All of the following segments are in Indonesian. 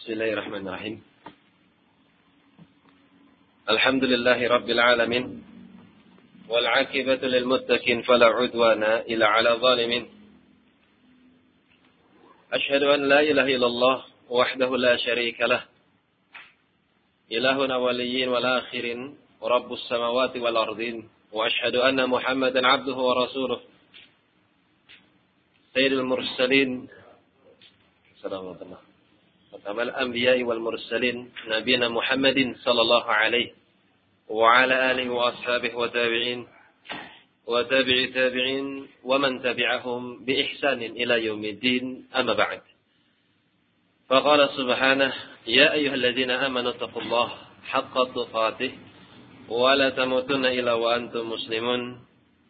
Bismillahirrahmanirrahim. Alhamdulillahi Rabbil Alamin. Wal aqibatu lil muttaqin fala udwana illa 'ala zalimin. Ashhadu an la ilaha illallah wahdahu la syarika lah. Ilahuna waliyyin wal akhirin wa rabbus samawati wal ardin. Wa ashhadu anna Muhammadan 'abduhu wa rasuluh. Sayyidul mursalin. Assalamualaikum. Kamal anbiya'i wal mursalin nabiyina Muhammadin sallallahu alaihi wa ala alihi wa ashabihi wa tabi'in wa tabi'i tabi'in wa man tabi'ahum bi ihsanin ila yaumiddin amma ba'd. Faqala subhanahu ya ayyuhalladzina amanu taqullaha haqqa tuqatih wa la tamutunna illa wa antum muslimun.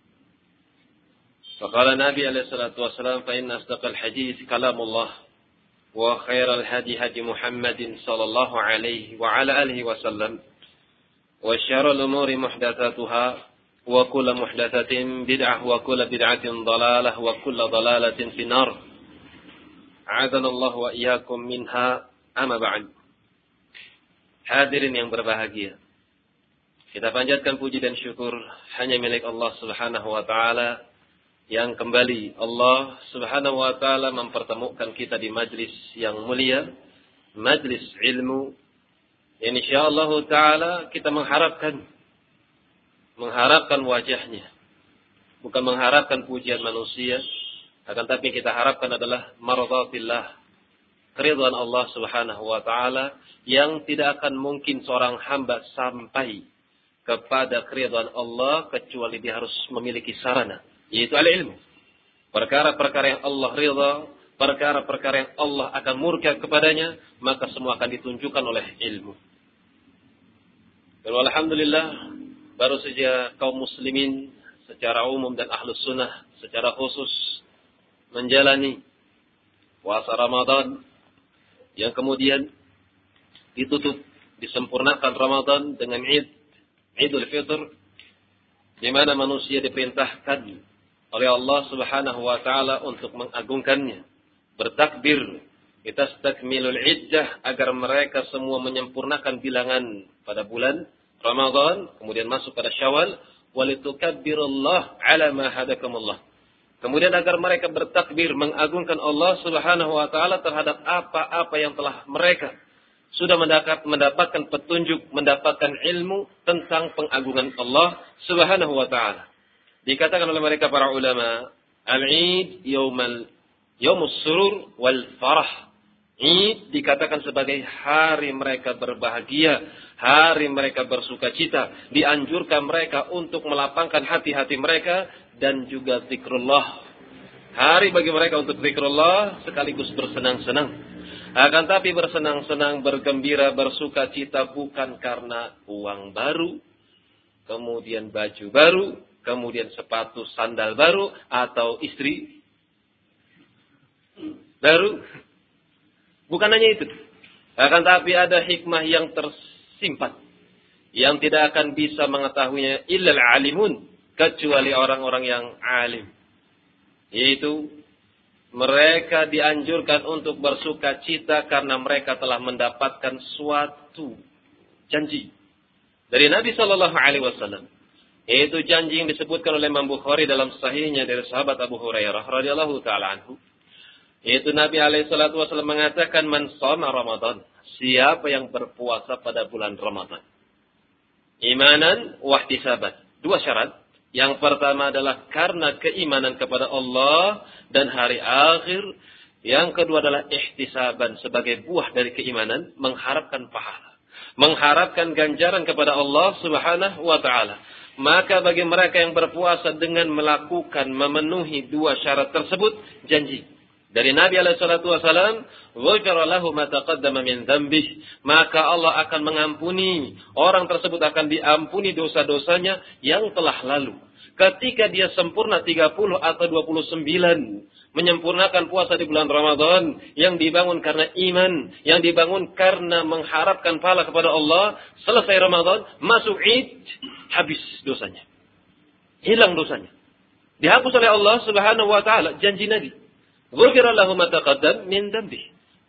Faqala Nabi alaihi salatu wasalam fa inna asdaqal hadits kalamullah wa khairal hadi hadi Muhammadin sallallahu alaihi wa ala alihi wasallam wa syarrul umuri muhdatsatuha wa kullu muhdatsatin bid'ah wa kullu bid'atin dhalalah wa kullu dhalalatin finnar. A'adzanallahu wa iyyakum minha amma ba'd. Hadirin yang berbahagia, kita panjatkan puji dan syukur hanya milik Allah Subhanahu wa taala yang kembali Allah Subhanahu wa taala mempertemukan kita di majlis yang mulia, majlis ilmu. Insyaallah taala kita mengharapkan wajahnya, bukan mengharapkan pujian manusia, akan tapi kita harapkan adalah mardhatillah, keridhaan Allah Subhanahu wa taala yang tidak akan mungkin seorang hamba sampai kepada keridhaan Allah kecuali dia harus memiliki sarana, yaitu al-ilmu. Perkara-perkara yang Allah ridha, perkara-perkara yang Allah akan murka kepadanya, maka semua akan ditunjukkan oleh ilmu. Dan alhamdulillah, baru saja kaum muslimin secara umum dan ahlus sunnah secara khusus menjalani puasa Ramadan yang kemudian ditutup, disempurnakan Ramadan dengan Idul Fitr, di mana manusia diperintahkan oleh Allah Subhanahu wa taala untuk mengagungkannya, bertakbir, litastakmilul iddah, agar mereka semua menyempurnakan bilangan pada bulan Ramadan, kemudian masuk pada Syawal, walitukabbirullaha ala ma hadakumullah. Kemudian agar mereka bertakbir mengagungkan Allah Subhanahu wa taala terhadap apa-apa yang telah mereka sudah mendapatkan petunjuk, mendapatkan ilmu tentang pengagungan Allah Subhanahu wa taala. Dikatakan oleh mereka para ulama, al-Eid yaumus surur wal farah. Eid dikatakan sebagai hari mereka berbahagia, hari mereka bersukacita, dianjurkan mereka untuk melapangkan hati-hati mereka dan juga zikrullah. Hari bagi mereka untuk zikrullah sekaligus bersenang-senang. Akan tapi bersenang-senang, bergembira, bersukacita bukan karena uang baru, kemudian baju baru, kemudian sepatu sandal baru, atau istri baru. Bukan hanya itu. Akan tapi ada hikmah yang tersimpan, yang tidak akan bisa mengetahuinya illal alimun, kecuali orang-orang yang alim. Yaitu mereka dianjurkan untuk bersuka cita karena mereka telah mendapatkan suatu janji dari Nabi Sallallahu Alaihi Wasallam. Yaitu janji yang disebutkan oleh Imam Bukhari dalam sahihnya dari sahabat Abu Hurairah radhiyallahu taala anhu. Yaitu Nabi alaihi salatu wasallam mengatakan, man shoma Ramadan, siapa yang berpuasa pada bulan Ramadan, imanan wa ihtisaban. Dua syarat. Yang pertama adalah karena keimanan kepada Allah dan hari akhir. Yang kedua adalah ihtisaban, sebagai buah dari keimanan, mengharapkan pahala, mengharapkan ganjaran kepada Allah Subhanahu wa taala. Maka bagi mereka yang berpuasa dengan melakukan, memenuhi dua syarat tersebut, janji dari Nabi alaihi salatu wasallam, ghufira lahu ma taqaddama min dzambih, maka Allah akan mengampuni, orang tersebut akan diampuni dosa-dosanya yang telah lalu. Ketika dia sempurna 30 atau 29 menyempurnakan puasa di bulan Ramadan yang dibangun karena iman, yang dibangun karena mengharapkan pahala kepada Allah, selesai Ramadan, masuk Id, habis dosanya. Hilang dosanya. Dihapus oleh Allah Subhanahu wa taala, janji Nabi. Ghufira lahu ma taqaddam min dzambih.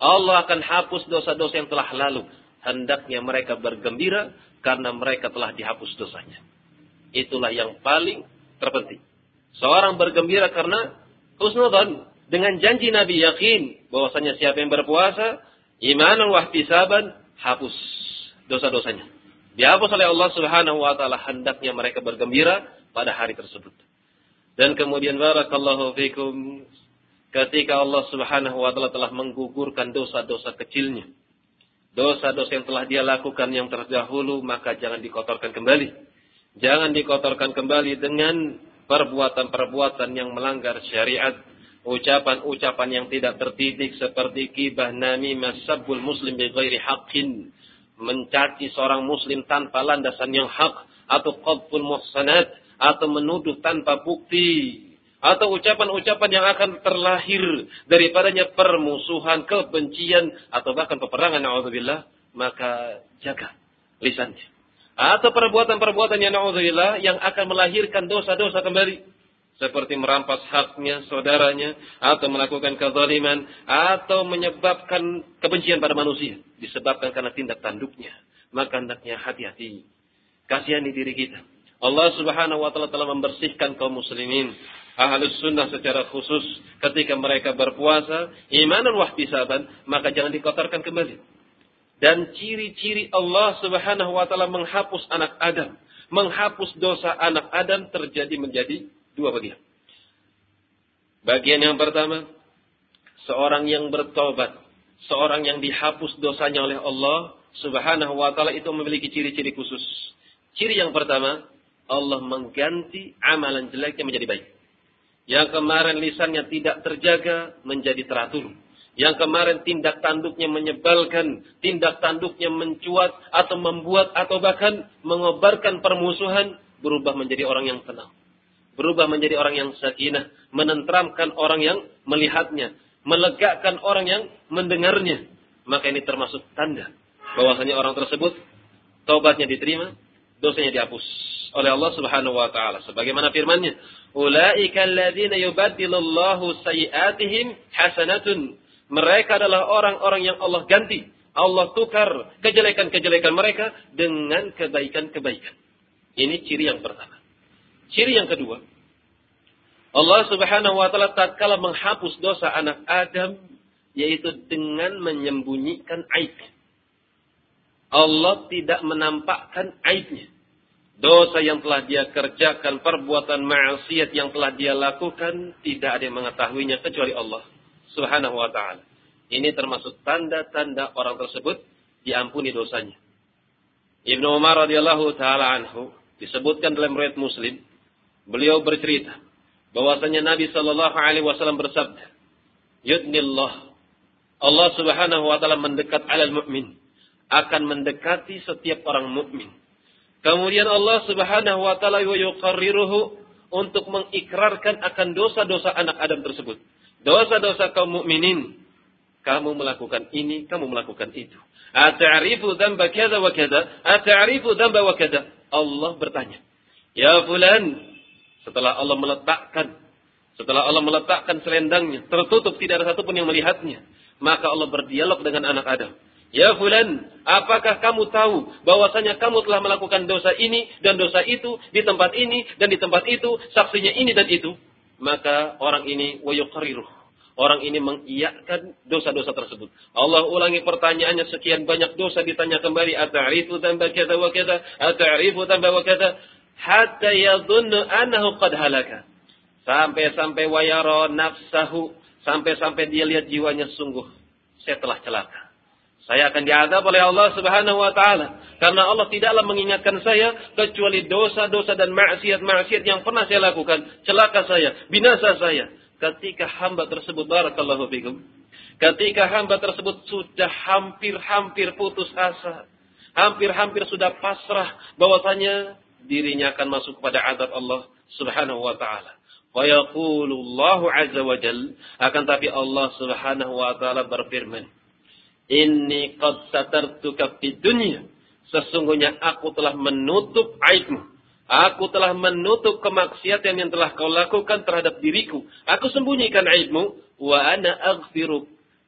Allah akan hapus dosa-dosa yang telah lalu. Hendaknya mereka bergembira karena mereka telah dihapus dosanya. Itulah yang paling terpenting. Seorang bergembira karena husnudzan, dengan janji Nabi, yakin bahwasanya siapa yang berpuasa imanan wa ihtisaban, hapus dosa-dosanya. Dihapus oleh Allah Subhanahu wa taala, hendaknya mereka bergembira pada hari tersebut. Dan kemudian barakallahu fikum, ketika Allah Subhanahu wa taala telah menggugurkan dosa-dosa kecilnya, dosa-dosa yang telah dia lakukan yang terdahulu, maka jangan dikotorkan kembali. Jangan dikotorkan kembali dengan perbuatan-perbuatan yang melanggar syariat, ucapan-ucapan yang tidak terdidik seperti ghibah, namimah, sabbul muslim bighairi haqqin, mencaci seorang muslim tanpa landasan yang hak, atau qadful muhsanat, atau menuduh tanpa bukti, atau ucapan-ucapan yang akan terlahir daripadanya permusuhan, kebencian, atau bahkan peperangan, na'udzubillah, maka jaga lisannya. Atau perbuatan-perbuatan yang na'udzubillah yang akan melahirkan dosa-dosa kembali, seperti merampas haknya saudaranya, atau melakukan kezaliman, atau menyebabkan kebencian pada manusia, disebabkan karena tindak tanduknya. Maka hendaknya hati-hati, kasihani diri kita. Allah Subhanahu wa taala telah membersihkan kaum muslimin Ahlus Sunnah secara khusus ketika mereka berpuasa imanan wa ihtisaban, maka jangan dikotorkan kembali. Dan ciri-ciri Allah Subhanahu wa taala menghapus anak Adam, menghapus dosa anak Adam terjadi menjadi dua bagian. Bagian yang pertama, seorang yang bertobat, seorang yang dihapus dosanya oleh Allah Subhanahu wa taala itu memiliki ciri-ciri khusus. Ciri yang pertama, Allah mengganti amalan jeleknya menjadi baik. Yang kemarin lisannya tidak terjaga menjadi teratur. Yang kemarin tindak tanduknya menyebalkan, tindak tanduknya mencuat atau membuat atau bahkan mengobarkan permusuhan, berubah menjadi orang yang tenang. Berubah menjadi orang yang sakinah, menenteramkan orang yang melihatnya, melegakan orang yang mendengarnya. Maka ini termasuk tanda bahwasanya orang tersebut taubatnya diterima, dosanya dihapus oleh Allah Subhanahu wa taala. Sebagaimana firman-Nya, "Ulaika alladziina yubaddilullahu sayyi'atihim hasanatun." Mereka adalah orang-orang yang Allah ganti, Allah tukar kejelekan-kejelekan mereka dengan kebaikan-kebaikan. Ini ciri yang pertama. Ciri yang kedua, Allah Subhanahu wa taala tatkala menghapus dosa anak Adam, yaitu dengan menyembunyikan aibnya. Allah tidak menampakkan aibnya. Dosa yang telah dia kerjakan, perbuatan maksiat yang telah dia lakukan, tidak ada yang mengetahuinya kecuali Allah Subhanahu wa ta'ala. Ini termasuk tanda-tanda orang tersebut diampuni dosanya. Ibnu Umar radhiyallahu ta'ala anhu disebutkan dalam riwayat Muslim, beliau bercerita bahwasanya Nabi sallallahu alaihi wasallam bersabda, "Yudnillah, Allah Subhanahu wa ta'ala mendekat alal mu'min, akan mendekati setiap orang mukmin. Kemudian Allah Subhanahu wa taala yuqarriruhu, untuk mengikrarkan akan dosa-dosa anak Adam tersebut. Dosa-dosa kaum mukminin. Kamu melakukan ini, kamu melakukan itu. Ata'rifu dzamba kadza wa kadza? Ata'rifu dzamba wa kadza? Allah bertanya, "Ya fulan," setelah Allah meletakkan selendangnya, tertutup, tidak ada satupun yang melihatnya. Maka Allah berdialog dengan anak Adam. "Ya fulan, apakah kamu tahu bahwasanya kamu telah melakukan dosa ini dan dosa itu di tempat ini dan di tempat itu, saksinya ini dan itu?" Maka orang ini wayuqarriruh, orang ini mengiyakan dosa-dosa tersebut. Allah ulangi pertanyaannya, sekian banyak dosa ditanya kembali, "Ata'rifu dzamba kadza wa kadza? Ata'rifu dzamba wa kadza?" Hatta yadhunnu annahu qad halaka. Sampai-sampai wayara nafsahu, sampai-sampai dia lihat jiwanya, sungguh saya telah celaka. Saya akan diazab oleh Allah Subhanahu wa taala karena Allah tidaklah mengingatkan saya kecuali dosa-dosa dan maksiat-maksiat yang pernah saya lakukan. Celaka saya, binasa saya. Ketika hamba tersebut, barakallahu fikum, ketika hamba tersebut sudah hampir-hampir putus asa, hampir-hampir sudah pasrah bahwasanya dirinya akan masuk kepada azab Allah Subhanahu wa taala. Wa yaqulu Allahu azza wa jalla, akan tapi Allah Subhanahu wa taala berfirman, "Inni qad satartuka fid dunya." Sesungguhnya aku telah menutup aibmu. Aku telah menutup kemaksiatan yang telah kau lakukan terhadap diriku. Aku sembunyikan aibmu. Wa ana aghfiruk.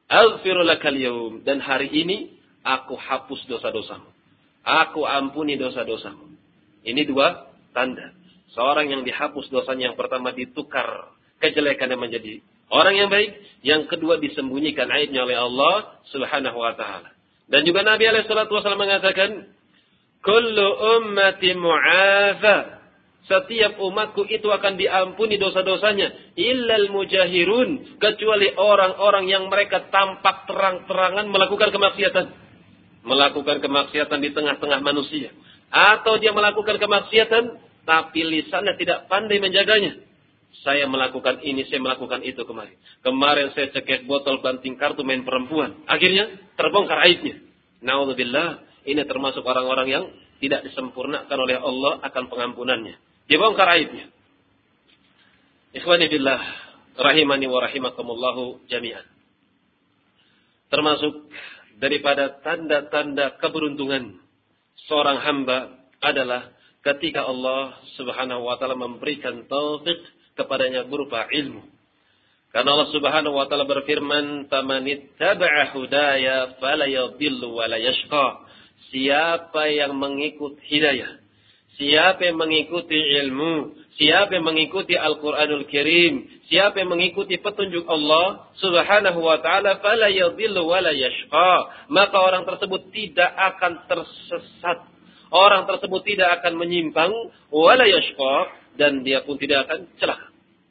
Aghfiru lakal yaum, dan hari ini aku hapus dosa-dosamu. Aku ampuni dosa-dosamu. Ini dua tanda. Seorang yang dihapus dosanya yang pertama ditukar kejelekannya menjadi orang yang baik, yang kedua disembunyikan aibnya oleh Allah Subhanahu wa taala. Dan juga Nabi alaihi salatu wasallam mengatakan, "Kullu ummati mu'afa." Setiap umatku itu akan diampuni dosa-dosanya, illal mujahirun, kecuali orang-orang yang mereka tampak terang-terangan melakukan kemaksiatan. Melakukan kemaksiatan di tengah-tengah manusia. Atau dia melakukan kemaksiatan, tapi lisannya tidak pandai menjaganya. Saya melakukan ini, saya melakukan itu kemarin. Kemarin saya cekek botol banting kartu main perempuan. Akhirnya terbongkar aibnya. Na'udzubillah, ini termasuk orang-orang yang tidak disempurnakan oleh Allah akan pengampunannya. Dibongkar aibnya. Ikhwani billah, rahimani wa rahimakumullahu jami'an. Termasuk daripada tanda-tanda keberuntungan seorang hamba adalah ketika Allah Subhanahu wa taala memberikan taufik kepadanya berupa ilmu. Karena Allah Subhanahu wa taala berfirman, "Tamanittaba'a hudaya fala yadhillu wa la yashqa." Siapa yang mengikut hidayah, siapa yang mengikuti ilmu, siapa yang mengikuti Al-Quranul Karim, siapa yang mengikuti petunjuk Allah Subhanahu wa taala, fala yadhillu wa la yashqa, maka orang tersebut tidak akan tersesat. Orang tersebut tidak akan menyimpang, wa la yashqa, dan dia pun tidak akan celaka.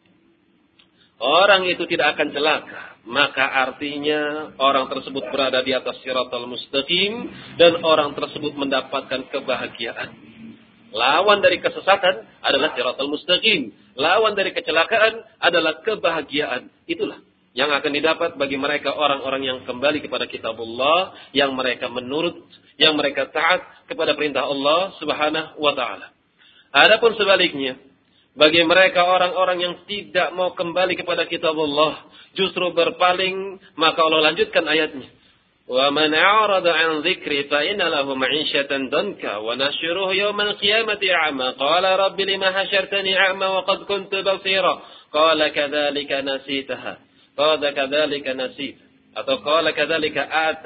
Orang itu tidak akan celaka, maka artinya orang tersebut berada di atas siratal mustaqim dan orang tersebut mendapatkan kebahagiaan. Lawan dari kesesatan adalah siratal mustaqim. Lawan dari kecelakaan adalah kebahagiaan. Itulah yang akan didapat bagi mereka orang-orang yang kembali kepada kitabullah, yang mereka menurut, yang mereka taat kepada perintah Allah Subhanahu wa taala. Adapun sebaliknya, bagi mereka orang-orang yang tidak mau kembali kepada kitabullah, justru berpaling, maka Allah lanjutkan ayatnya. وَمَنْ أَعْرَضَ عَنْ ذِكْرِ فَإِنَّ لَهُ مَعِيشَةً ضَنْكًا وَنَحْشُرُهُ يَوْمَ الْقِيَامَةِ أَعْمَى قَالَ رَبِّ لِمَ حَشَرْتَنِي أَعْمَى وَقَدْ كُنْتُ بَصِيرًا قَالَ كَذَلِكَ نَسِيتَهَا قَالَ كَذَلِكَ نَسِيتَ atau قَالَ كَذَلِكَ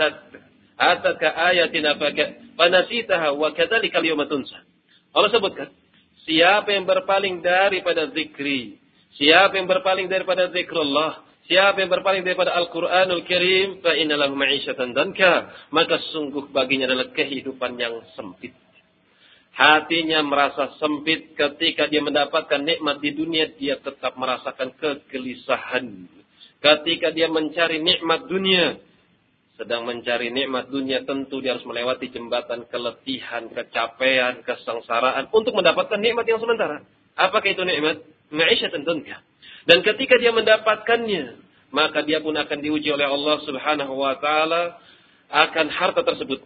آتَتْكَ آيَاتِنَا فَنَسِيتَهَا وَكَذَلِكَ الْيَوْمَ تُنْسَى. Allah sebutkan, siapa yang berpaling daripada zikri, siapa yang berpaling daripada zikrullah, siapa yang berpaling daripada Al-Quranul Karim, fa inna lahu ma'isyatan danka, maka sungguh baginya adalah kehidupan yang sempit. Hatinya merasa sempit ketika dia mendapatkan nikmat di dunia, dia tetap merasakan kegelisahan. Ketika dia mencari nikmat dunia, sedang mencari nikmat dunia, tentu dia harus melewati jembatan keletihan, kecapean, kesengsaraan untuk mendapatkan nikmat yang sementara. Apakah itu nikmat? Ma'isyatan danka. Dan ketika dia mendapatkannya, maka dia pun akan diuji oleh Allah Subhanahu wa taala akan harta tersebut.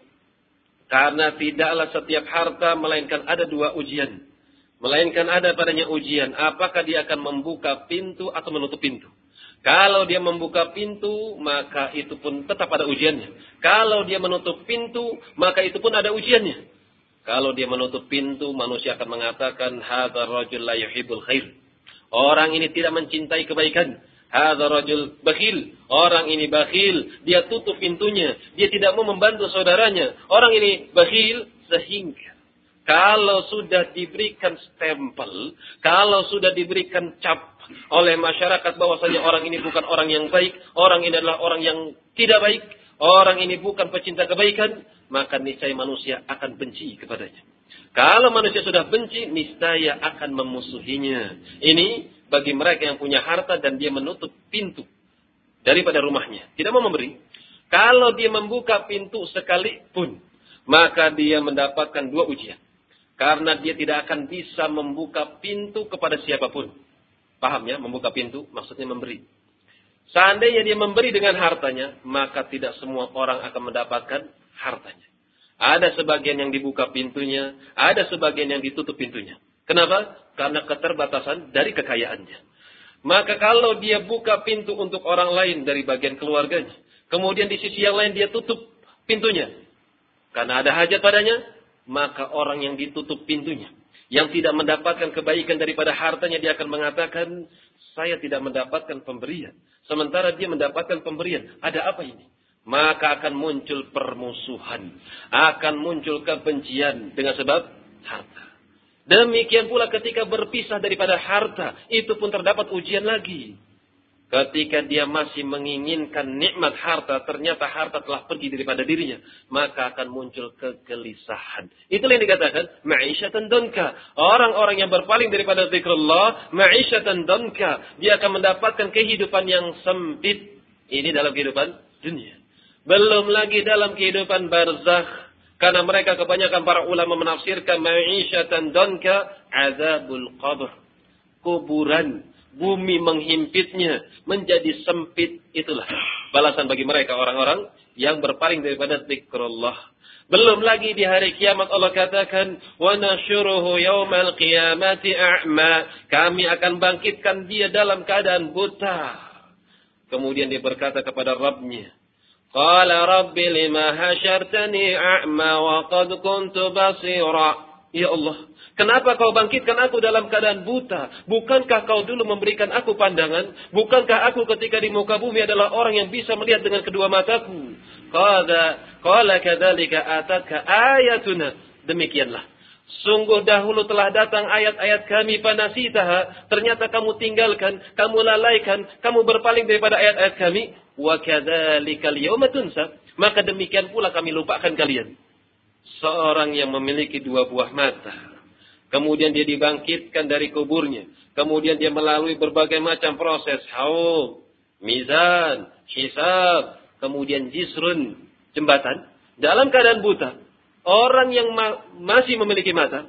Karena tidaklah setiap harta melainkan ada dua ujian. Melainkan ada padanya ujian, apakah dia akan membuka pintu atau menutup pintu. Kalau dia membuka pintu, maka itu pun tetap ada ujiannya. Kalau dia menutup pintu, maka itu pun ada ujiannya. Kalau dia menutup pintu, manusia akan mengatakan, hadzal rajul la yuhibbul khair. Orang ini tidak mencintai kebaikan. Hadzal rajul bakhil. Orang ini bakhil, dia tutup pintunya, dia tidak mau membantu saudaranya. Orang ini bakhil sehingga kalau sudah diberikan stempel, kalau sudah diberikan cap oleh masyarakat bahwasanya orang ini bukan orang yang baik, orang ini adalah orang yang tidak baik, orang ini bukan pecinta kebaikan, maka niscaya manusia akan benci kepadanya. Kalau manusia sudah benci, niscaya akan memusuhinya. Ini bagi mereka yang punya harta dan dia menutup pintu daripada rumahnya, tidak mau memberi. Kalau dia membuka pintu sekalipun, maka dia mendapatkan dua ujian. Karena dia tidak akan bisa membuka pintu kepada siapapun. Paham ya, membuka pintu maksudnya memberi. Seandainya dia memberi dengan hartanya, maka tidak semua orang akan mendapatkan hartanya. Ada sebagian yang dibuka pintunya, ada sebagian yang ditutup pintunya. Kenapa? Karena keterbatasan dari kekayaannya. Maka kalau dia buka pintu untuk orang lain dari bagian keluarganya, kemudian di sisi yang lain dia tutup pintunya, karena ada hajat padanya, maka orang yang ditutup pintunya, yang tidak mendapatkan kebaikan daripada hartanya, dia akan mengatakan, saya tidak mendapatkan pemberian, Sementara dia mendapatkan pemberian. Ada apa ini? Maka akan muncul permusuhan. Akan muncul kebencian dengan sebab harta. Demikian pula ketika berpisah daripada harta. Itu pun terdapat ujian lagi. Ketika dia masih menginginkan nikmat harta, ternyata harta telah pergi daripada dirinya, maka akan muncul kegelisahan. Itulah yang dikatakan ma'isyatan donka. Orang-orang yang berpaling daripada zikrullah, ma'isyatan donka, dia akan mendapatkan kehidupan yang sempit. Ini dalam kehidupan dunia. Belum lagi dalam kehidupan barzakh. Karena mereka kebanyakan para ulama menafsirkan ma'isyatan donka, azabul qabr. Kuburan. Bumi menghimpitnya, menjadi sempit. Itulah balasan bagi mereka orang-orang yang berpaling daripada zikrullah. Belum lagi di hari kiamat Allah katakan, wa nasyuruhu yaumal qiyamati a'ma. Kami akan bangkitkan dia dalam keadaan buta. Kemudian dia berkata kepada Rabbnya, qala rabbi lima hasyartani a'ma wa qad kuntu basira. Ya Allah, kenapa kau bangkitkan aku dalam keadaan buta? Bukankah kau dulu memberikan aku pandangan? Bukankah aku ketika di muka bumi adalah orang yang bisa melihat dengan kedua mataku? Qala kadzalika atatka ayatuna. Demikianlah. Sungguh dahulu telah datang ayat-ayat kami panasitaha. Ternyata kamu tinggalkan, kamu lalaikan, kamu berpaling daripada ayat-ayat kami. Wa kadzalikal yauma tunsa. Maka demikian pula kami lupakan kalian. Seorang yang memiliki dua buah mata. Kemudian dia dibangkitkan dari kuburnya. Kemudian dia melalui berbagai macam proses. Haud, mizan, hisab. Kemudian jisrun, jembatan. Dalam keadaan buta. Orang yang masih memiliki mata.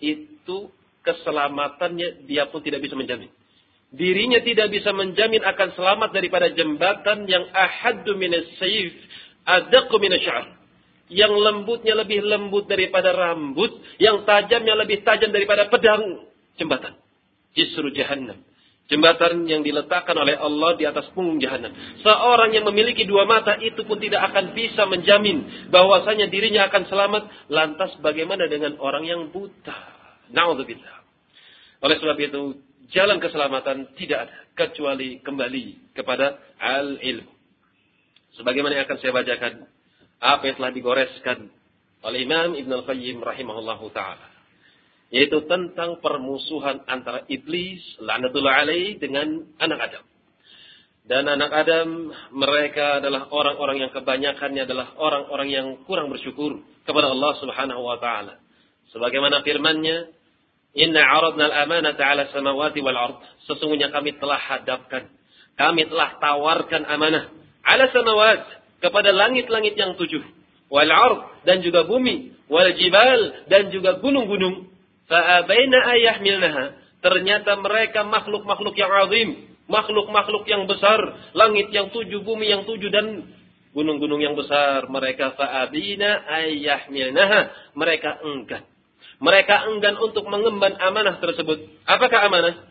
Itu keselamatannya dia pun tidak bisa menjamin. Dirinya tidak bisa menjamin akan selamat daripada jembatan yang ahaddu minas sayf, adaqqu minas sya'r. Yang lembutnya lebih lembut daripada rambut, yang tajamnya lebih tajam daripada pedang. Jembatan Jisru Jahannam, jembatan yang diletakkan oleh Allah di atas punggung Jahannam. Seorang yang memiliki dua mata itu pun tidak akan bisa menjamin bahwasanya dirinya akan selamat. Lantas bagaimana dengan orang yang buta? Na'udzubillah. Oleh sebab itu, jalan keselamatan tidak ada kecuali kembali kepada al-ilmu. Sebagaimana yang akan saya bacakan apa yang telah digoreskan oleh Imam Ibn Al-Qayyim rahimahullahu ta'ala. Yaitu tentang permusuhan antara iblis, la'natullah alaih, dengan anak Adam. Dan anak Adam, mereka adalah orang-orang yang kebanyakannya adalah orang-orang yang kurang bersyukur kepada Allah subhanahu wa ta'ala. Sebagaimana firman-Nya, inna aradna al-amanata ala samawati wal ard. Sesungguhnya kami telah hadapkan, kami telah tawarkan amanah ala samawat, kepada langit-langit yang 7, wal ard, dan juga bumi, wal jibal, dan juga gunung-gunung. Fa abaina ayyahmilnaha. Ternyata mereka makhluk-makhluk yang azim, makhluk-makhluk yang besar, langit yang 7, bumi yang 7, dan gunung-gunung yang besar. Mereka fa abina ayyahmilnaha. Mereka enggan. Mereka enggan untuk mengemban amanah tersebut. Apakah amanah?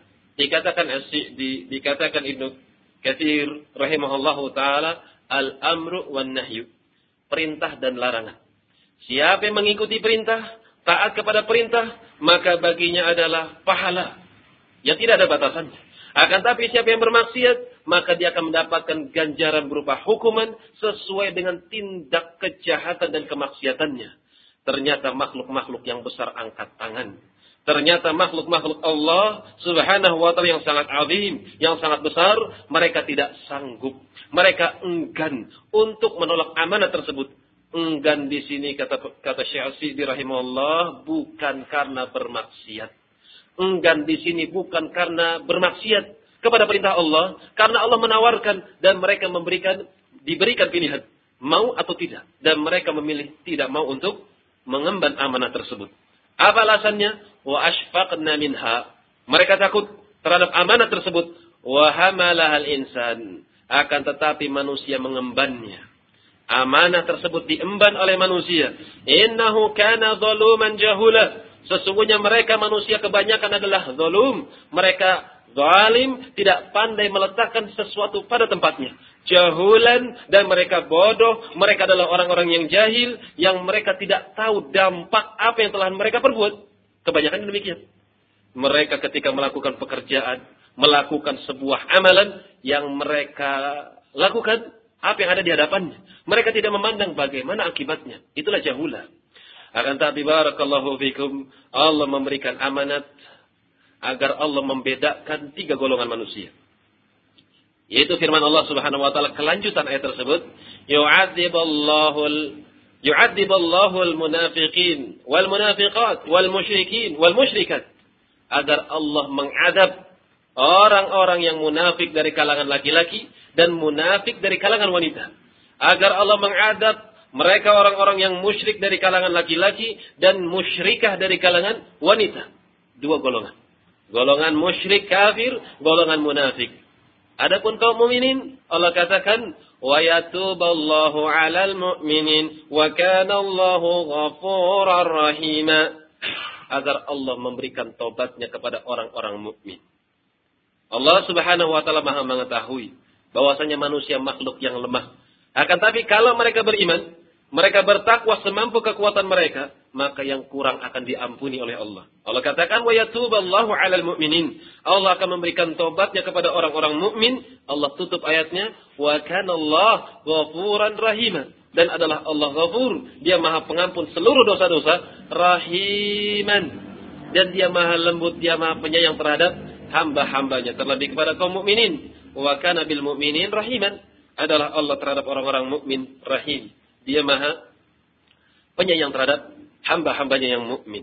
Dikatakan Ibnu Katsir rahimahullahu taala, al-amru wan nahyu. Perintah dan larangan. Siapa yang mengikuti perintah, taat kepada perintah, maka baginya adalah pahala yang tidak ada batasannya. Akan tapi siapa yang bermaksiat, maka dia akan mendapatkan ganjaran berupa hukuman sesuai dengan tindak kejahatan dan kemaksiatannya. Ternyata makhluk-makhluk yang besar angkat tangan. Ternyata makhluk-makhluk Allah subhanahu wa ta'ala yang sangat azim, yang sangat besar, mereka tidak sanggup. Mereka enggan untuk menolak amanah tersebut. Enggan di sini kata Syekh As-Sidi rahimahullah, bukan karena bermaksiat. Enggan di sini bukan karena bermaksiat kepada perintah Allah, karena Allah menawarkan dan mereka diberikan pilihan, mau atau tidak, dan mereka memilih tidak mau untuk mengemban amanah tersebut. Apa alasannya? Wa ashfaqna minha. Mereka takut terhadap amanah tersebut. Wa hamalahal insan. Akan tetapi manusia mengembannya. Amanah tersebut diemban oleh manusia. Innahu kana zaluman jahula. Sesungguhnya mereka manusia kebanyakan adalah zalum. Mereka zalim, tidak pandai meletakkan sesuatu pada tempatnya. Jahulan, dan mereka bodoh. Mereka adalah orang-orang yang jahil, yang mereka tidak tahu dampak apa yang telah mereka perbuat. Kebanyakan demikian. Mereka ketika melakukan pekerjaan, melakukan sebuah amalan yang mereka lakukan apa yang ada di hadapannya. Mereka tidak memandang bagaimana akibatnya. Itulah jahulah. Akan tapi barakallahu fikum, Allah memberikan amanat agar Allah membedakan 3 golongan manusia. Yaitu firman Allah Subhanahu wa taala kelanjutan ayat tersebut, yu'adzibullahu al-munafiqin wal munafiqat wal musyrikin wal musyrikat, agar Allah mengadab orang-orang yang munafik dari kalangan laki-laki dan munafik dari kalangan wanita. Agar Allah mengadab mereka orang-orang yang musyrik dari kalangan laki-laki dan musyrikah dari kalangan wanita. 2 golongan. Golongan musyrik kafir, golongan munafik. Adapun kaum mukminin, Allah katakan, wa yatuballahu 'alal mu'minin wa kana Allahu ghafurar rahima. Agar Allah memberikan taubatnya kepada orang-orang mukmin. Allah Subhanahu wa taala Maha mengetahui bahwasanya manusia makhluk yang lemah. Akan tapi kalau mereka beriman, mereka bertakwa semampu kekuatan mereka, maka yang kurang akan diampuni oleh Allah. Allah katakan wa yatuballahu 'alal mu'minin. Allah akan memberikan taubatnya kepada orang-orang mukmin. Allah tutup ayatnya, wa kana Allah ghafuran rahima. Dan adalah Allah Ghafur, Dia Maha Pengampun seluruh dosa-dosa, Rahiman. Dan Dia Maha Lembut, Dia Maha Penyayang terhadap hamba-hambanya, terlebih kepada kaum mukminin. Wa kana bil mu'minin rahiman. Adalah Allah terhadap orang-orang mukmin Rahim. Dia Maha Penyayang terhadap hamba-hambanya yang mukmin.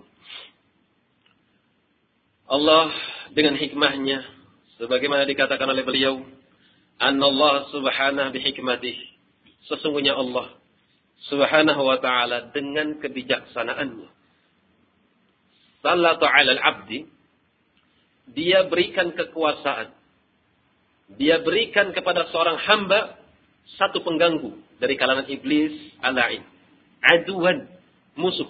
Allah dengan hikmahnya, sebagaimana dikatakan oleh beliau, Annallah subhanahu bihikmatih. Sesungguhnya Allah Subhanahu wa ta'ala dengan kebijaksanaannya, Sallatu 'alal 'abdi, Dia berikan kekuasaan, Dia berikan kepada seorang hamba satu pengganggu dari kalangan iblis, al-la'in, aduan, musuh.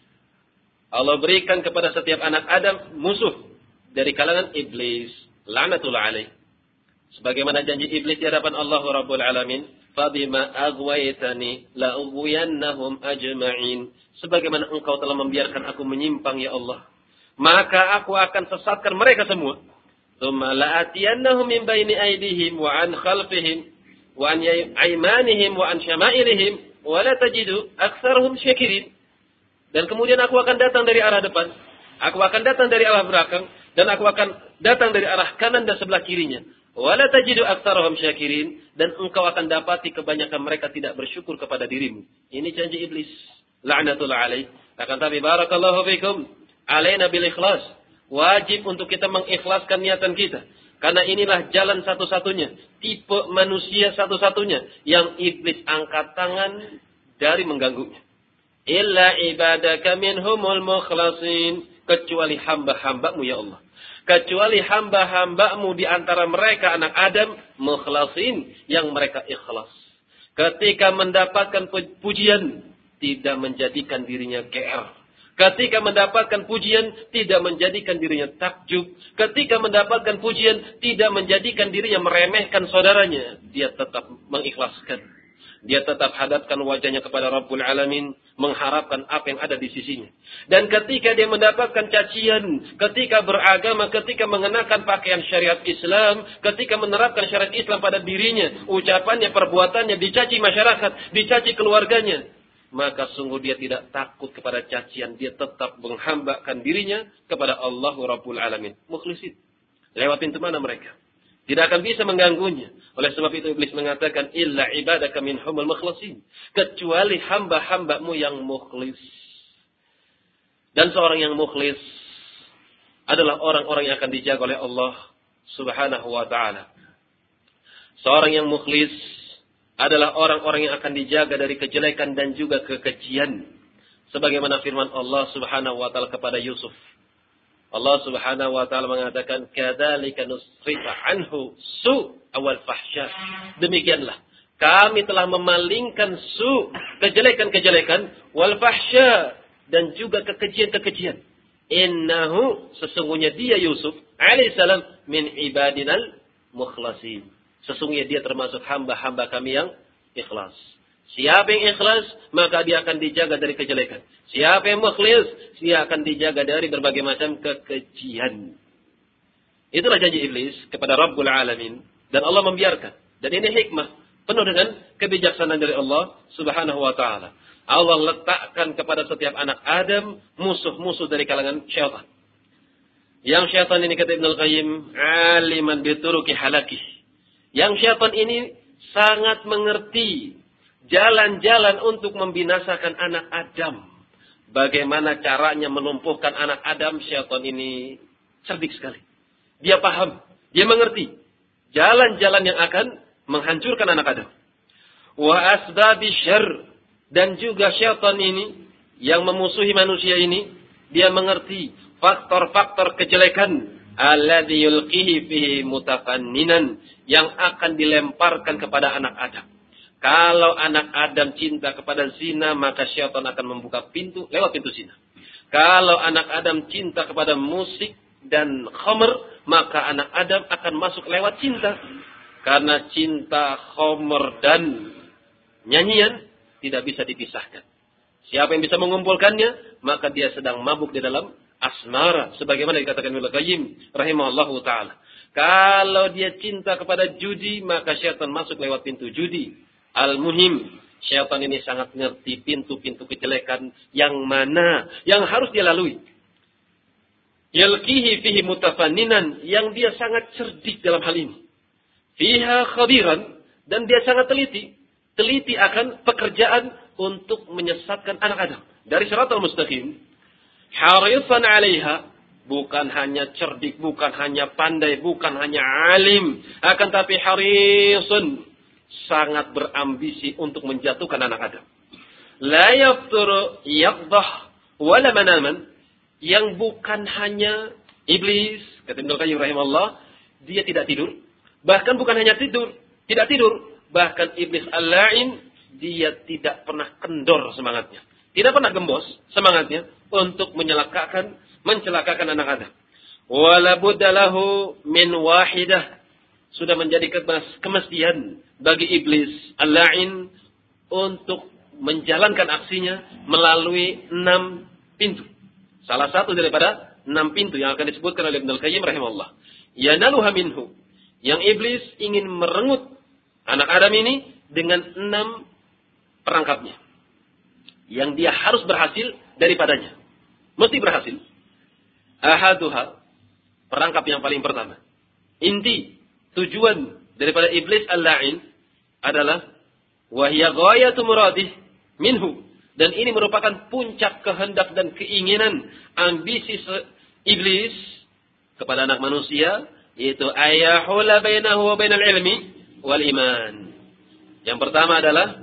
Allah berikan kepada setiap anak Adam musuh dari kalangan iblis, la'natullah alaih. Sebagaimana janji iblis di hadapan Allah Rabbul Alamin, fabima aghwaytani la'ughwiyannahum ajma'in. Sebagaimana engkau telah membiarkan aku menyimpang ya Allah, maka aku akan sesatkan mereka semua. Tsumma la'atiyannahum min baini aydihim wa an khalfihim wa an aymanihim wa an syama'ilihim wa la tajidu aktsarahum syakirin. Dan kemudian aku akan datang dari arah depan, aku akan datang dari arah belakang, dan aku akan datang dari arah kanan dan sebelah kirinya. Wa la tajidu aktsarahum syakirin, dan engkau akan dapati kebanyakan mereka tidak bersyukur kepada dirimu. Ini janji iblis, la'natullah alaih. Akan tapi barakallahu fikum, alaina bil ikhlas. Wajib untuk kita mengikhlaskan niatan kita. Karena inilah jalan satu-satunya, tipe manusia satu-satunya yang iblis angkat tangan dari mengganggunya. Illa ibadaka minhumul mukhlasin, kecuali hamba-hambamu ya Allah. Kecuali hamba-hambamu di antara mereka anak Adam, mukhlasin, yang mereka ikhlas. Ketika mendapatkan pujian, tidak menjadikan dirinya GR. Ketika mendapatkan pujian, tidak menjadikan dirinya takjub. Ketika mendapatkan pujian, tidak menjadikan dirinya meremehkan saudaranya. Dia tetap mengikhlaskan. Dia tetap hadapkan wajahnya kepada Rabbul Alamin, mengharapkan apa yang ada di sisinya. Dan ketika dia mendapatkan cacian, ketika beragama, ketika mengenakan pakaian syariat Islam, ketika menerapkan syariat Islam pada dirinya, ucapannya, perbuatannya, dicaci masyarakat, dicaci keluarganya, maka sungguh dia tidak takut kepada cacian. Dia tetap menghambakan dirinya kepada Allah Rabbul Alamin. Mukhlisin. Lewat pintu mana mereka? Tidak akan bisa mengganggunya. Oleh sebab itu iblis mengatakan, illa ibadaka minhumul mukhlasin, kecuali hamba-hambamu yang mukhlis. Dan seorang yang mukhlis adalah orang-orang yang akan dijaga oleh Allah Subhanahu wa ta'ala. Seorang yang mukhlis adalah orang-orang yang akan dijaga dari kejelekan dan juga kekejian. Sebagaimana firman Allah Subhanahu wa ta'ala kepada Yusuf. Allah Subhanahu wa ta'ala mengatakan, kadzalika nusrifa anhu su awal fahsya. Demikianlah kami telah memalingkan kejelekan-kejelekan, wal fahsya, dan juga kekejian-kekejian. Innahu, sesungguhnya dia Yusuf alaihissalam, min ibadinal mukhlasin. Sesungguhnya dia termasuk hamba-hamba kami yang ikhlas. Siapa yang ikhlas, maka dia akan dijaga dari kejelekan. Siapa yang mukhlis, dia akan dijaga dari berbagai macam kekejian. Itulah janji iblis kepada Rabbul Alamin. Dan Allah membiarkan. Dan ini hikmah. Penuh dengan kebijaksanaan dari Allah subhanahu wa ta'ala. Allah letakkan kepada setiap anak Adam musuh-musuh dari kalangan syaitan. Yang syaitan ini kata Ibnul Qayyim, aliman bituruki halakih. Yang syaitan ini sangat mengerti jalan-jalan untuk membinasakan anak Adam. Bagaimana caranya melumpuhkan anak Adam, syaitan ini cerdik sekali. Dia paham, dia mengerti jalan-jalan yang akan menghancurkan anak Adam. Wa asbabi syarr, dan juga syaitan ini yang memusuhi manusia ini, dia mengerti faktor-faktor kejelekan alladzi yulqihi fihi mutafanninan, yang akan dilemparkan kepada anak Adam. Kalau anak Adam cinta kepada zina, maka syaitan akan membuka pintu lewat pintu zina. Kalau anak Adam cinta kepada musik dan khamr, maka anak Adam akan masuk lewat cinta. Karena cinta, khamr dan nyanyian tidak bisa dipisahkan. Siapa yang bisa mengumpulkannya, maka dia sedang mabuk di dalam asmara. Sebagaimana dikatakan Ibnu Qayyim rahimahullahu ta'ala. Kalau dia cinta kepada judi, maka syaitan masuk lewat pintu judi. Al-muhim, syaitan ini sangat mengerti pintu-pintu kejelekan yang mana yang harus dia lalui. Yalqihi fihi mutafanninan, yang dia sangat cerdik dalam hal ini. Fiha khabiran, dan dia sangat teliti akan pekerjaan untuk menyesatkan anak Adam dari siratal mustaqim. Harisan 'alaiha, bukan hanya cerdik, bukan hanya pandai, bukan hanya alim, akan tapi harisun, sangat berambisi untuk menjatuhkan anak Adam. La yafturu yaqdah wala manaman, yang bukan hanya iblis, kata Ibnu Qayyim rahimahullah, dia tidak tidur. Bahkan bukan hanya tidak tidur, bahkan iblis al-la'in, dia tidak pernah kendor semangatnya. Tidak pernah gembos semangatnya untuk mencelakakan anak Adam. Wala budda lahu min wahidah, sudah menjadi kemestian bagi iblis al-la'in untuk menjalankan aksinya melalui 6 pintu. Salah satu daripada 6 pintu yang akan disebutkan oleh Ibnul Qayyim rahimahullah. Yanaluha minhu, yang iblis ingin merenggut anak Adam ini dengan 6 perangkapnya. Yang dia harus berhasil daripadanya. Mesti berhasil. Ahaduha, perangkap yang paling pertama. Inti, tujuan daripada iblis al-la'in adalah wahya ghayatu muradih minhu. Dan ini merupakan puncak kehendak dan keinginan ambisi iblis kepada anak manusia, yaitu ayahula bainahu wa bainal ilmi wal iman. Yang pertama adalah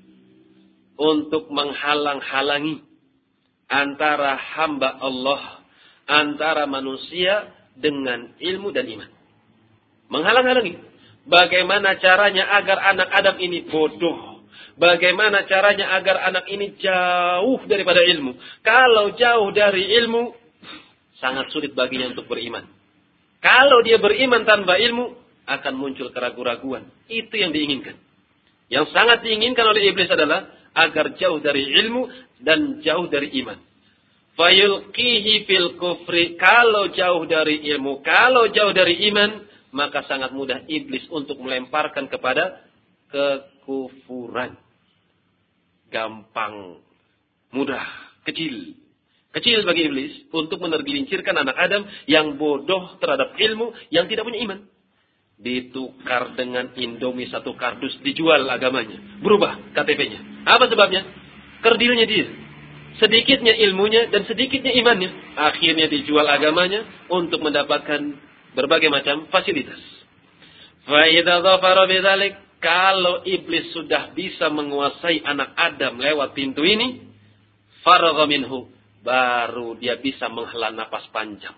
untuk menghalang-halangi antara hamba Allah, antara manusia dengan ilmu dan iman. Menghalang-halangi. Bagaimana caranya agar anak Adam ini bodoh? Bagaimana caranya agar anak ini jauh daripada ilmu? Kalau jauh dari ilmu, sangat sulit baginya untuk beriman. Kalau dia beriman tanpa ilmu, akan muncul keraguan-raguan. Itu yang diinginkan. Yang sangat diinginkan oleh iblis adalah agar jauh dari ilmu dan jauh dari iman. Fayulqihi fil kufri, kalau jauh dari ilmu, kalau jauh dari iman, maka sangat mudah iblis untuk melemparkan kepada kekufuran. Gampang, mudah, kecil. Kecil bagi iblis untuk menergelincirkan anak Adam yang bodoh terhadap ilmu, yang tidak punya iman. Ditukar dengan Indomie 1 kardus, dijual agamanya. Berubah KTP-nya. Apa sebabnya? Kerdilnya dia. Sedikitnya ilmunya dan sedikitnya imannya. Akhirnya dijual agamanya untuk mendapatkan berbagai macam fasilitas. Fa'idha dhafara bidzalik, kalau iblis sudah bisa menguasai anak Adam lewat pintu ini, faragha minhu, baru dia bisa menghela napas panjang.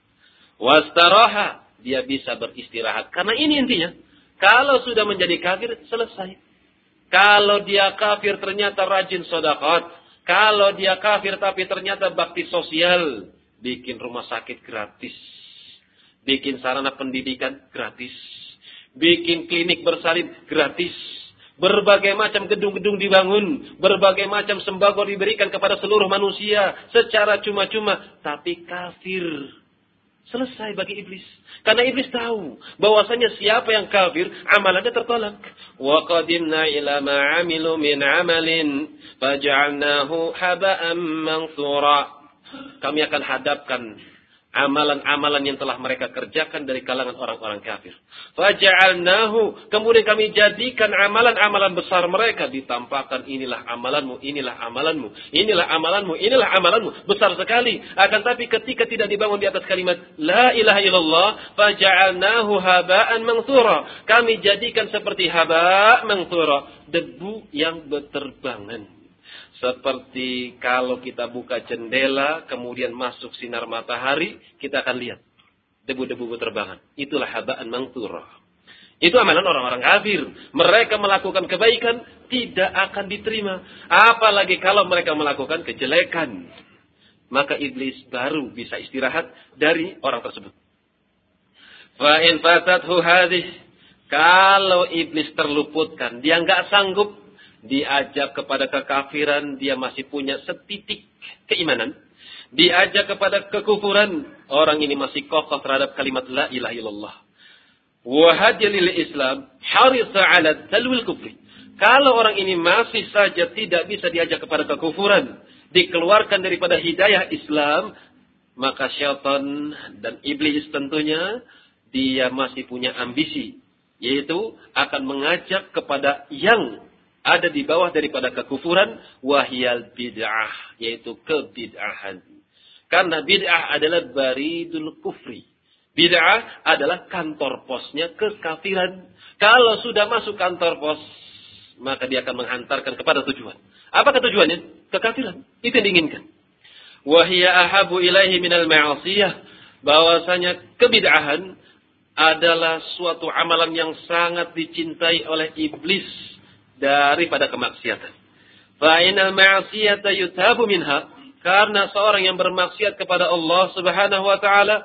Wastaraha, dia bisa beristirahat. Karena ini intinya. Kalau sudah menjadi kafir, selesai. Kalau dia kafir ternyata rajin sedekah. Kalau dia kafir tapi ternyata bakti sosial. Bikin rumah sakit gratis. Bikin sarana pendidikan gratis. Bikin klinik bersalin gratis. Berbagai macam gedung-gedung dibangun. Berbagai macam sembako diberikan kepada seluruh manusia. Secara cuma-cuma. Tapi kafir. Selesai bagi iblis. Karena iblis tahu bahwasanya siapa yang kafir, amalannya tertolak. Wa qadimna ila ma 'amilu min 'amalin faj'alnahu haba'an manthura. Kami akan hadapkan amalan-amalan yang telah mereka kerjakan dari kalangan orang-orang kafir. Faja'alnahu, kemudian kami jadikan amalan-amalan besar mereka ditampakkan, inilah amalanmu, inilah amalanmu, inilah amalanmu, inilah amalanmu, besar sekali. Akan tapi ketika tidak dibangun di atas kalimat la ilaha illallah, faja'alnahu haba'an manthura, kami jadikan seperti haba' manthura, debu yang berterbangan. Seperti kalau kita buka jendela, kemudian masuk sinar matahari, kita akan lihat debu-debu berterbangan. Itulah haba'an manthura. Itu amalan orang-orang kafir. Mereka melakukan kebaikan, tidak akan diterima. Apalagi kalau mereka melakukan kejelekan. Maka iblis baru bisa istirahat dari orang tersebut. Fa'in fatathu hadih. Kalau iblis terluputkan, dia nggak sanggup diajak kepada kekafiran, dia masih punya setitik keimanan. Diajak kepada kekufuran, orang ini masih kokoh terhadap kalimat la ilaha illallah. Wa hadiya lil Islam harisa ala talwil kufri. Kalau orang ini masih saja tidak bisa diajak kepada kekufuran, dikeluarkan daripada hidayah Islam, maka syaitan dan iblis tentunya dia masih punya ambisi, yaitu akan mengajak kepada yang ada di bawah daripada kekufuran, wahyal bid'ah, yaitu kebid'ahan. Karena bid'ah adalah baridul kufri. Bid'ah adalah kantor posnya kekafiran. Kalau sudah masuk kantor pos, maka dia akan menghantarkan kepada tujuan. Apakah tujuannya? Kekafiran. Itu yang diinginkan. Wahya ahabu ilaihi minal ma'asiyah. Bahwasanya kebid'ahan adalah suatu amalan yang sangat dicintai oleh iblis daripada kemaksiatan. Fa'inal ma'asiyata yutabu minha, karena seorang yang bermaksiat kepada Allah Subhanahu wa taala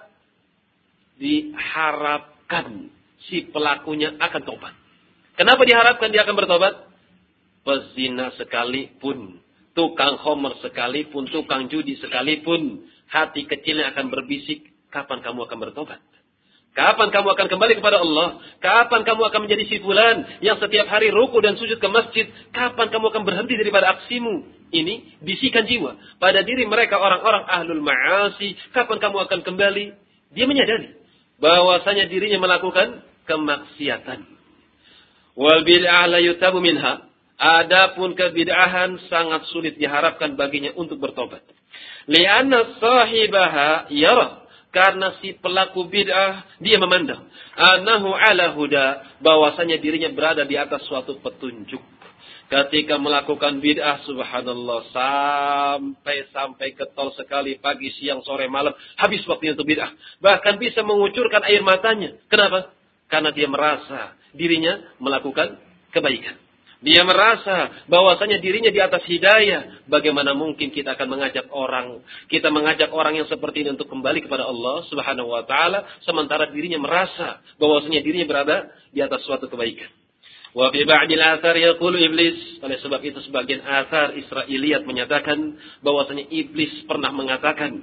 diharapkan si pelakunya akan tobat. Kenapa diharapkan dia akan bertobat? Pezina sekalipun, tukang khamr sekalipun, tukang judi sekalipun, hati kecilnya akan berbisik, kapan kamu akan bertobat? Kapan kamu akan kembali kepada Allah? Kapan kamu akan menjadi si fulan yang setiap hari ruku dan sujud ke masjid? Kapan kamu akan berhenti daripada aksimu? Ini bisikan jiwa pada diri mereka orang-orang ahlul ma'asi. Kapan kamu akan kembali? Dia menyadari bahwasanya dirinya melakukan kemaksiatan. Wal bid'ah la yutabu minha. Adapun kebid'ahan sangat sulit diharapkan baginya untuk bertobat. Li'anna sahibaha yara, karena si pelaku bid'ah dia memandang annahu ala huda, bahwasanya dirinya berada di atas suatu petunjuk. Ketika melakukan bid'ah, subhanallah, sampai getol sekali, pagi, siang, sore, malam, habis waktunya untuk bid'ah. Bahkan bisa mengucurkan air matanya. Kenapa? Karena dia merasa dirinya melakukan kebaikan. Dia merasa bahwasanya dirinya di atas hidayah. Bagaimana mungkin kita akan mengajak orang yang seperti ini untuk kembali kepada Allah Subhanahu wa taala, sementara dirinya merasa bahwasanya dirinya berada di atas suatu kebaikan. Wa fi ba'dil athar yaqulu iblis, oleh sebab itu sebagian athar Israiliyat menyatakan bahwasanya iblis pernah mengatakan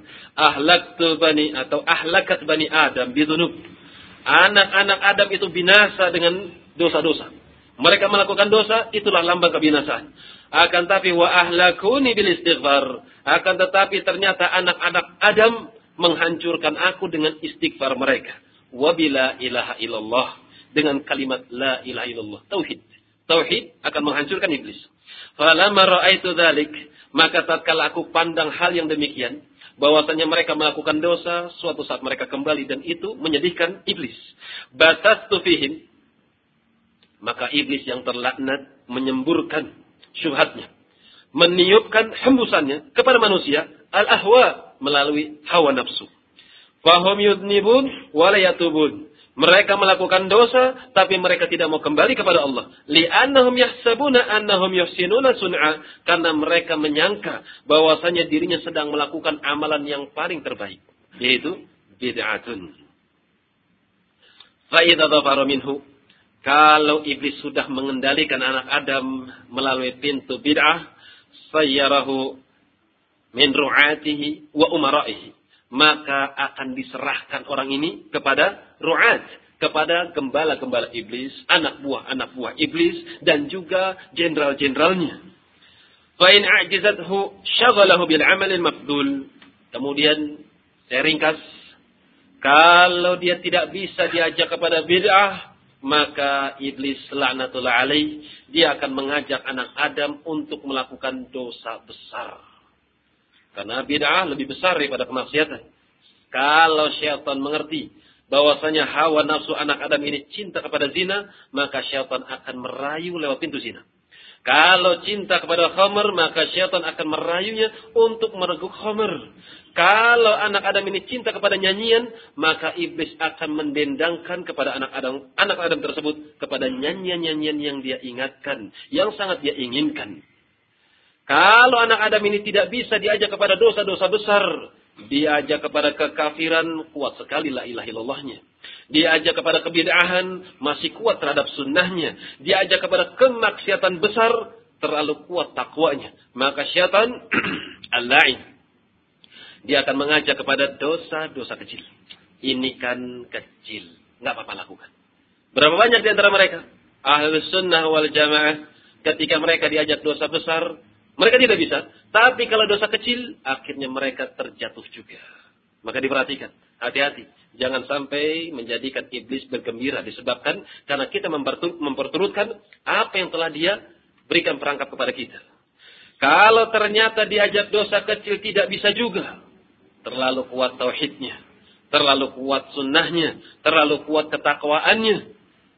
ahlakat bani Adam bidunub. Anak-anak Adam itu binasa dengan dosa-dosa. Mereka melakukan dosa, itulah lambang kebinasaan. Akan tapi wa ahlakuni bil istighfar. Akan tetapi ternyata anak-anak Adam menghancurkan aku dengan istighfar mereka. Wa bila ilaha illallah, dengan kalimat la ilaha illallah, tauhid. Tauhid akan menghancurkan iblis. Falamma ra'aitu dzalik, maka tatkala aku pandang hal yang demikian, bahwasanya mereka melakukan dosa, suatu saat mereka kembali dan itu menyedihkan iblis. Basastu fihim, maka iblis yang terlaknat menyemburkan syubhatnya, meniupkan hembusannya kepada manusia, al-ahwa, melalui hawa nafsu. Fahum yudnibun wa la yatubun. Mereka melakukan dosa tapi mereka tidak mau kembali kepada Allah. Li'annahum yahsabuna annahum yuhsinuna sun'a, karena mereka menyangka bahwasanya dirinya sedang melakukan amalan yang paling terbaik, yaitu bid'atun. Fa idza dhafara minhu, kalau iblis sudah mengendalikan anak Adam melalui pintu bid'ah, sayyarahu min ru'atihi wa umara'ihi, maka akan diserahkan orang ini kepada ru'at, kepada gembala-gembala iblis, anak buah iblis, dan juga jenderal-jenderalnya. Fa'in a'jizathu syaghalahu bil amalil mafdul. Kemudian saya ringkas, kalau dia tidak bisa diajak kepada bid'ah, maka iblis laknatullah alaih, dia akan mengajak anak Adam untuk melakukan dosa besar. Karena bid'ah lebih besar daripada kemaksiatan. Kalau syaitan mengerti bahwasanya hawa nafsu anak Adam ini cinta kepada zina, maka syaitan akan merayu lewat pintu zina. Kalau cinta kepada khamr, maka syaitan akan merayunya untuk mereguk khamr. Kalau anak Adam ini cinta kepada nyanyian, maka iblis akan mendendangkan kepada anak Adam tersebut kepada nyanyian-nyanyian yang dia ingatkan, yang sangat dia inginkan. Kalau anak Adam ini tidak bisa diajak kepada dosa-dosa besar, diajak kepada kekafiran, kuat sekali la ilaha illallahnya. Diajak kepada kebid'ahan, masih kuat terhadap sunnahnya. Diajak kepada kemaksiatan besar, terlalu kuat takwanya. Maka syaitan al-la'in, dia akan mengajak kepada dosa-dosa kecil. Ini kan kecil, nggak apa-apa lakukan. Berapa banyak di antara mereka Ahlus Sunnah wal Jamaah, ketika mereka diajak dosa besar, mereka tidak bisa. Tapi kalau dosa kecil, akhirnya mereka terjatuh juga. Maka diperhatikan, hati-hati. Jangan sampai menjadikan iblis bergembira disebabkan karena kita memperturutkan apa yang telah dia berikan perangkap kepada kita. Kalau ternyata diajak dosa kecil tidak bisa juga, terlalu kuat tauhidnya, terlalu kuat sunnahnya, terlalu kuat ketakwaannya,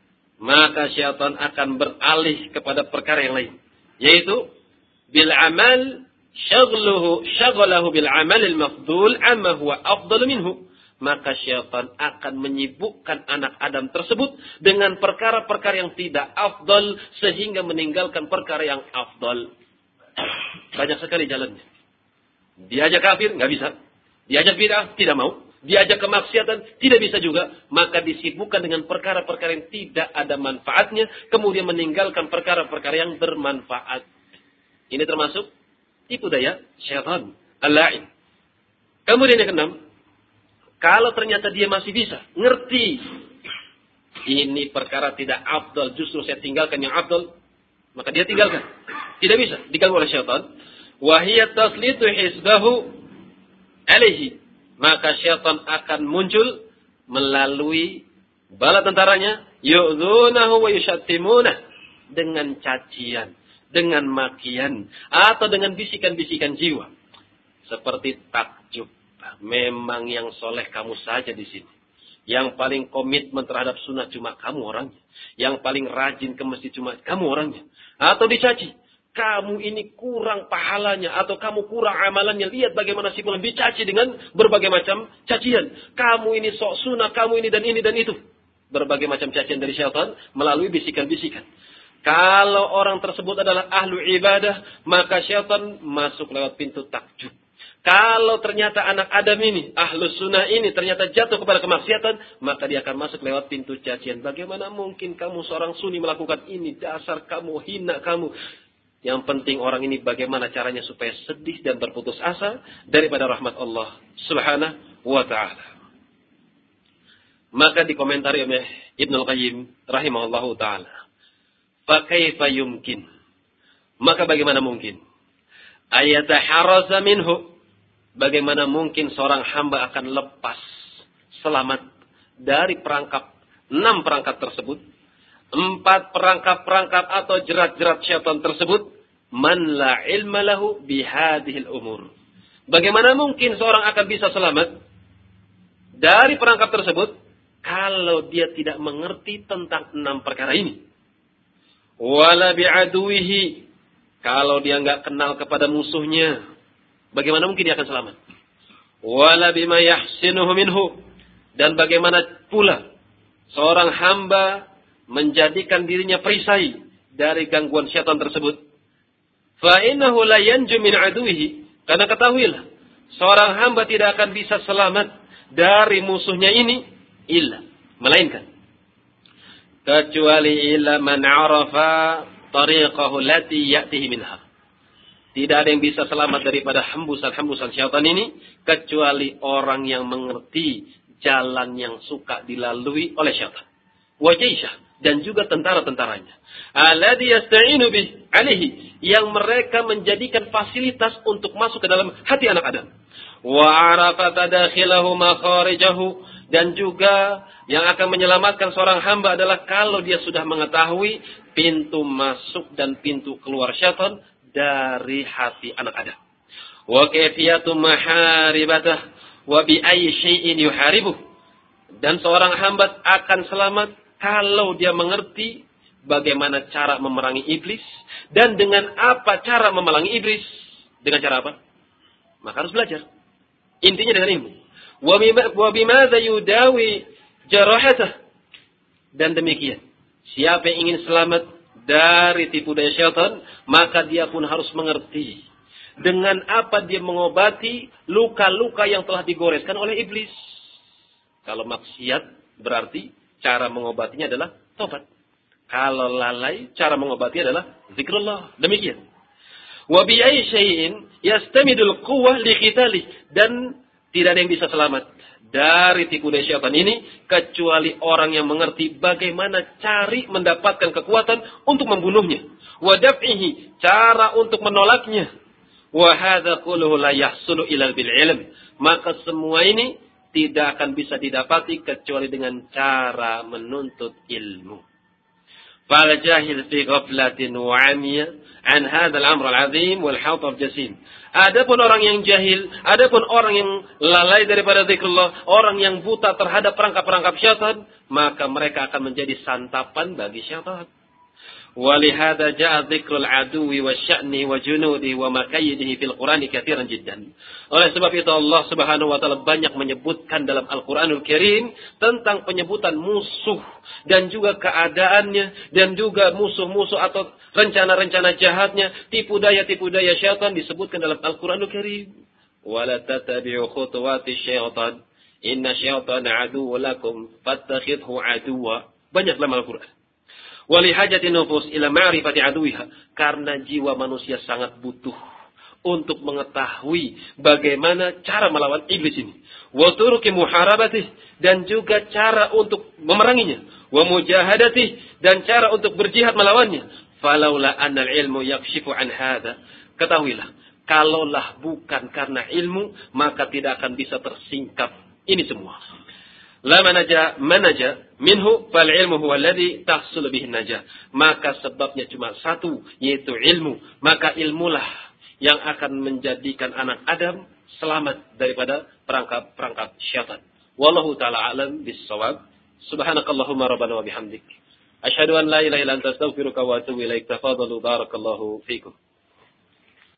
maka syaitan akan beralih kepada perkara yang lain, yaitu bil amal syaghalahu bil amal al mafdul amma huwa afdalu minhu. Maka syaitan akan menyibukkan anak Adam tersebut dengan perkara-perkara yang tidak afdal sehingga meninggalkan perkara yang afdal. Banyak sekali jalannya. Diajak kafir nggak bisa, diajak bid'ah tidak mau, diajak kemaksiatan tidak bisa juga, maka disibukkan dengan perkara-perkara yang tidak ada manfaatnya, kemudian meninggalkan perkara-perkara yang bermanfaat. Ini termasuk tipu daya syaitan al-la'in. Kemudian yang keenam, kalau ternyata dia masih bisa ngerti ini perkara tidak afdal, justru saya tinggalkan yang afdal, maka dia tinggalkan. Tidak bisa diganggu oleh syaitan. Wahiyat taslitu hisbahu alaihi, maka syaitan akan muncul melalui bala tentaranya, yu'dzunahu wa yusyattimunah, dengan cacian, dengan makian, atau dengan bisikan-bisikan jiwa. Seperti takjub. Memang yang soleh kamu saja di sini. Yang paling komitmen terhadap sunnah cuma kamu orangnya. Yang paling rajin ke masjid cuma kamu orangnya. Atau dicaci. Kamu ini kurang pahalanya. Atau kamu kurang amalannya. Lihat bagaimana si fulan dicaci dengan berbagai macam cacian. Kamu ini sok sunnah, kamu ini dan itu. Berbagai macam cacian dari syaitan melalui bisikan-bisikan. Kalau orang tersebut adalah ahlu ibadah, maka syaitan masuk lewat pintu takjub. Kalau ternyata anak Adam ini, ahlus sunnah ini ternyata jatuh kepada kemaksiatan, maka dia akan masuk lewat pintu cacian. Bagaimana mungkin kamu seorang sunni melakukan ini? Dasar kamu, hina kamu. Yang penting orang ini bagaimana caranya supaya sedih dan berputus asa daripada rahmat Allah subhanahu wa ta'ala. Maka dikomentari oleh Ibnul Qayyim rahimahullahu ta'ala. Fakaifa yumkin? Maka bagaimana mungkin? Ayataharaza minhu. Bagaimana mungkin seorang hamba akan lepas, selamat dari 6 perangkap tersebut, 4 perangkap atau jerat-jerat syaitan tersebut, man la ilma lahu bihadhil umur. Bagaimana mungkin seorang akan bisa selamat dari perangkap tersebut kalau dia tidak mengerti tentang 6 perkara ini? Wala bi'aduihi, kalau dia enggak kenal kepada musuhnya, bagaimana mungkin dia akan selamat? Wala bima yahsinuhu minhu, dan bagaimana pula seorang hamba menjadikan dirinya perisai dari gangguan syaitan tersebut? Fa innahu la yanju min aduihi, karena ketahuilah seorang hamba tidak akan bisa selamat dari musuhnya ini melainkan kecuali illa man arafa tariqahu lati ya'tihi minha, Tidak ada yang bisa selamat daripada hembusan-hembusan syaitan ini kecuali orang yang mengerti jalan yang suka dilalui oleh syaitan. Wa jaisyah, dan juga tentara-tentaranya. Alladhi yasta'inu bih alaihi, yang mereka menjadikan fasilitas untuk masuk ke dalam hati anak Adam. Wa arafa tadakhilahu makharijahu, dan juga yang akan menyelamatkan seorang hamba adalah kalau dia sudah mengetahui pintu masuk dan pintu keluar syaitan dari hati anak Adam. Wa kayfiyatu maharibatah wa bi ayyi syai'in yuharibuh. Dan seorang hamba akan selamat kalau dia mengerti bagaimana cara memerangi iblis dan dengan apa cara memerangi iblis. Dengan cara apa? Maka harus belajar. Intinya dengan ilmu. Wa bimadza yudawi jarahatah. Dan demikian, siapa yang ingin selamat dari tipu daya syaitan, maka dia pun harus mengerti dengan apa dia mengobati luka-luka yang telah digoreskan oleh iblis. Kalau maksiat berarti cara mengobatinya adalah taubat. Kalau lalai, cara mengobatinya adalah zikrullah. Demikian. Wa bi ayyi syai'in yastamidul quwwah li qitali, dan tidak ada yang bisa selamat dari tipu daya syaitan ini kecuali orang yang mengerti bagaimana cari mendapatkan kekuatan untuk membunuhnya. Wa daf'ihi, cara untuk menolaknya. Wa hadza kulluhu la yahsulu illa bil ilm. Maka semua ini tidak akan bisa didapati kecuali dengan cara menuntut ilmu. Fal jahil fi ghaflatin wa 'amiya an hadzal amr al-'azim wal hatab jasim. Adapun orang yang jahil, adapun orang yang lalai daripada zikrullah, orang yang buta terhadap perangkap-perangkap syaitan, maka mereka akan menjadi santapan bagi syaitan. ولهذا جاء ذكر العدو وشأنه وجنوده ومكيده في القرآن كثيرا جدا. Oleh sebab itu Allah Subhanahu wa taala banyak menyebutkan dalam Al-Qur'anul Karim tentang penyebutan musuh dan juga keadaannya dan juga musuh-musuh atau rencana-rencana jahatnya, tipu daya syaitan disebutkan dalam Al-Qur'anul Karim. Wala tattabi'u khutuwati syaitan inna syaitana aduwwun lakum fattakhidhu aduwwa. Banyak dalam Al-Qur'an. Walihajati nufus ila ma'rifati aduiha, karena jiwa manusia sangat butuh untuk mengetahui bagaimana cara melawan iblis ini. Wa turuki muharabatih, dan juga cara untuk memeranginya. Wa mujahadatih, dan cara untuk berjihad melawannya. Falaula annal ilmu yakshifu an hadha, ketahuilah, kalaulah bukan karena ilmu, maka tidak akan bisa tersingkap ini semua. La manaja minhu fal ilmu huwa alladhi tahsul bihi najah. Maka sebabnya cuma satu, yaitu ilmu. Maka ilmulah yang akan menjadikan anak Adam selamat daripada perangkap-perangkap syaitan. Wallahu taala alam bis-shawab. Subhanakallahumma rabbana wa bihamdik, asyhadu an la ilaha illa anta astaghfiruka wa atubu ilaik. Tafadhalu barakallahu fikum.